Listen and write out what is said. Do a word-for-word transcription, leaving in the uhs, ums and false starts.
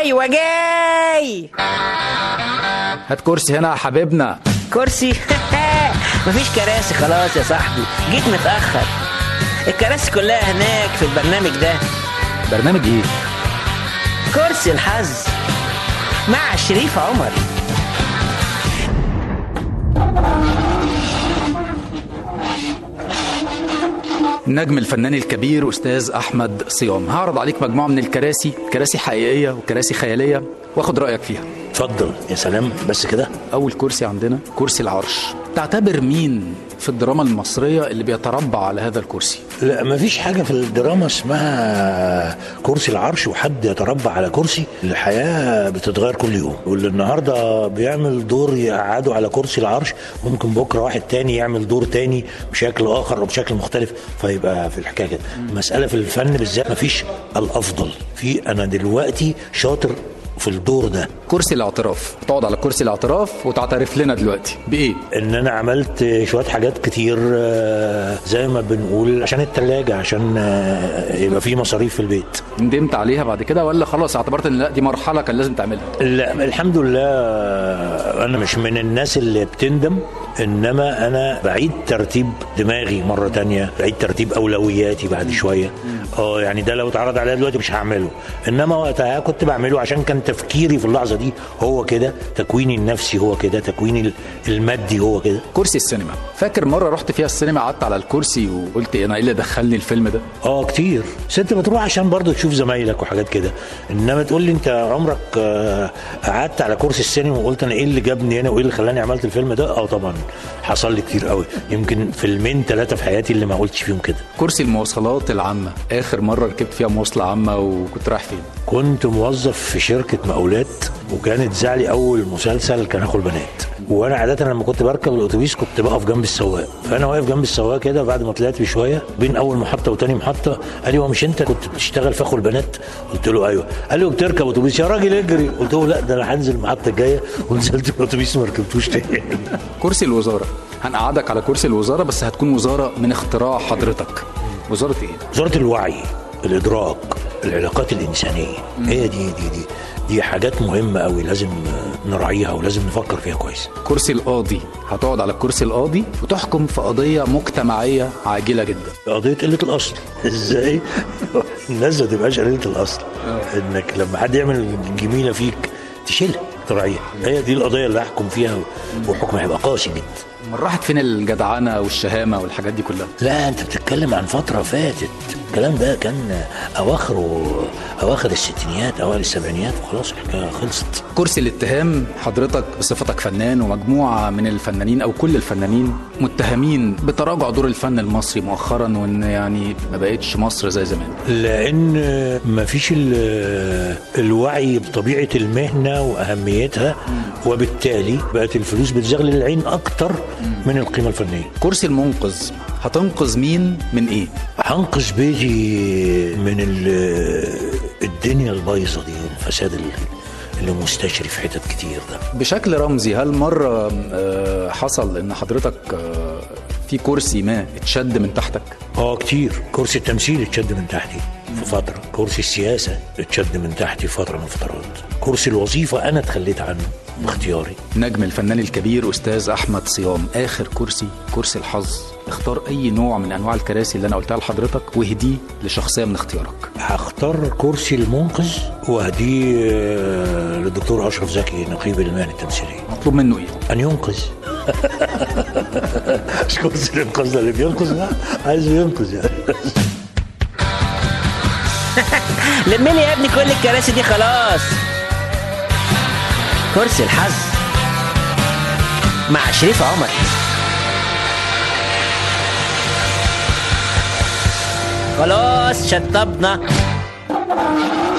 ايوه جاي. هات كرسي هنا يا حبيبنا. كرسي؟ مفيش كراسي خلاص يا صاحبي، جيت متأخر. الكراسي كلها هناك في البرنامج ده. برنامج ايه؟ كرسي الحظ مع شريف عمر. النجم الفنان الكبير أستاذ أحمد صيام. هعرض عليك مجموعة من الكراسي، كراسي حقيقية وكراسي خيالية، واخد رأيك فيها. اتفضل. يا سلام، بس كده؟ أول كرسي عندنا كرسي العرش. تعتبر مين في الدراما المصرية اللي بيتربع على هذا الكرسي؟ لا، مفيش حاجة في الدراما اسمها كرسي العرش وحد يتربع على كرسي. الحياة بتتغير كل يوم، واللي النهاردة بيعمل دور يقعده على كرسي العرش ممكن بكرة واحد تاني يعمل دور تاني بشكل آخر أو بشكل مختلف، فيبقى في الحكاية كده. المسألة في الفن بالذات مفيش الأفضل، في أنا دلوقتي شاطر في الدور ده. كرسي الاعتراف، تقعد على كرسي الاعتراف وتعترف لنا دلوقتي بايه؟ ان انا عملت شويه حاجات كتير زي ما بنقول عشان التلاجة، عشان يبقى في مصاريف في البيت. ندمت عليها بعد كده ولا خلاص اعتبرت ان لا دي مرحله كان لازم تعملها؟ لا الحمد لله، انا مش من الناس اللي بتندم، انما انا بعيد ترتيب دماغي مره تانية، بعيد ترتيب اولوياتي بعد شويه. اه يعني ده لو اتعرض عليا دلوقتي مش هعمله، انما وقتها كنت بعمله عشان كان تفكيري في اللحظه دي هو كده، تكويني النفسي هو كده، تكويني المادي هو كده. كرسي السينما، فاكر مره رحت فيها السينما قعدت على الكرسي وقلت انا ايه اللي دخلني الفيلم ده؟ اه كتير. ست بتروح عشان برضه تشوف زمايلك وحاجات كده، انما تقول لي انت عمرك قعدت على كرسي السينما وقلت انا ايه اللي جابني هنا وايه اللي خلاني عملت الفيلم ده؟ اه طبعا حصل لي كتير قوي، يمكن فيلمين ثلاثه في حياتي اللي ما قلتش فيهم كده. كرسي المواصلات العامه، اخر مره ركبت فيها مواصله عامه وكنت رايح فين؟ كنت موظف في شركه مقاولات، وكانت زعلي اول مسلسل كان اخو البنات، وانا عاده لما كنت بركب الاتوبيس كنت بقف جنب السواق، فانا واقف جنب السواق كده. بعد ما طلعت بشويه بين اول محطه وتاني محطه قال لي هو مش انت كنت بتشتغل في اخو البنات؟ قلت له ايوه. قال لي وبتركب اتوبيس يا راجل اجري؟ قلت له لا ده انا هنزل المحطه الجايه، ونزلت الاتوبيس ما ركبتوش تاني. كرسي الوزاره، هنقعدك على كرسي الوزاره بس هتكون وزاره من اختراع حضرتك. وزاره ايه؟ وزاره الوعي، الادراك، العلاقات الانسانيه. هي دي دي دي دي حاجات مهمه قوي لازم نراعيها ولازم نفكر فيها كويس. كرسي القاضي، هتقعد على الكرسي القاضي وتحكم في قضيه مجتمعيه عاجله جدا. قضيه قله الاصل. ازاي الناس ما تبقاش قليله الاصل؟ انك لما حد يعمل جميله فيك تشيلها تراعيها. هي دي القضيه اللي هحكم فيها، وحكم هيبقى قاسي جدا. من راحت فين الجدعنه والشهامه والحاجات دي كلها؟ لا انت بتتكلم عن فتره فاتت، الكلام ده كان اواخر اواخر الستينيات اوائل السبعينيات وخلاص الحكايه خلصت. كرسي الاتهام، حضرتك بصفتك فنان ومجموعه من الفنانين او كل الفنانين متهمين بتراجع دور الفن المصري مؤخرا، وان يعني ما بقتش مصر زي زمان، لان ما فيش الوعي بطبيعه المهنه واهميتها، وبالتالي بقت الفلوس بتزغلل العين اكتر من القيمه الفنيه. كرسي المنقذ، هتنقذ مين من ايه؟ هنقذ بيتي من الدنيا البايظه دي، الفساد اللي مستشري في حتت كتير ده. بشكل رمزي، هل مره حصل ان حضرتك في كرسي ما اتشد من تحتك؟ اه كتير. كرسي التمثيل اتشد من تحتي في فتره، كرسي السياسه اتشد من تحتي فتره من فترات، كرسي الوظيفه انا اتخليت عنه باختياري. نجم الفنان الكبير أستاذ أحمد صيام، آخر كرسي كرسي الحظ. اختار أي نوع من أنواع الكراسي اللي أنا قلتها لحضرتك واهديه لشخصية من اختيارك. هختار كرسي المنقذ واهديه للدكتور أشرف زكي نقيب المهن التمثيلية. مطلوب منه إيه؟ أن ينقذ. مش كرسي الإنقاذ ده اللي بينقذ، لا عايز ينقذ يعني. لملي يا ابني كل الكراسي دي خلاص. كرسي الحظ مع شريف عمر. خلاص شطبنا.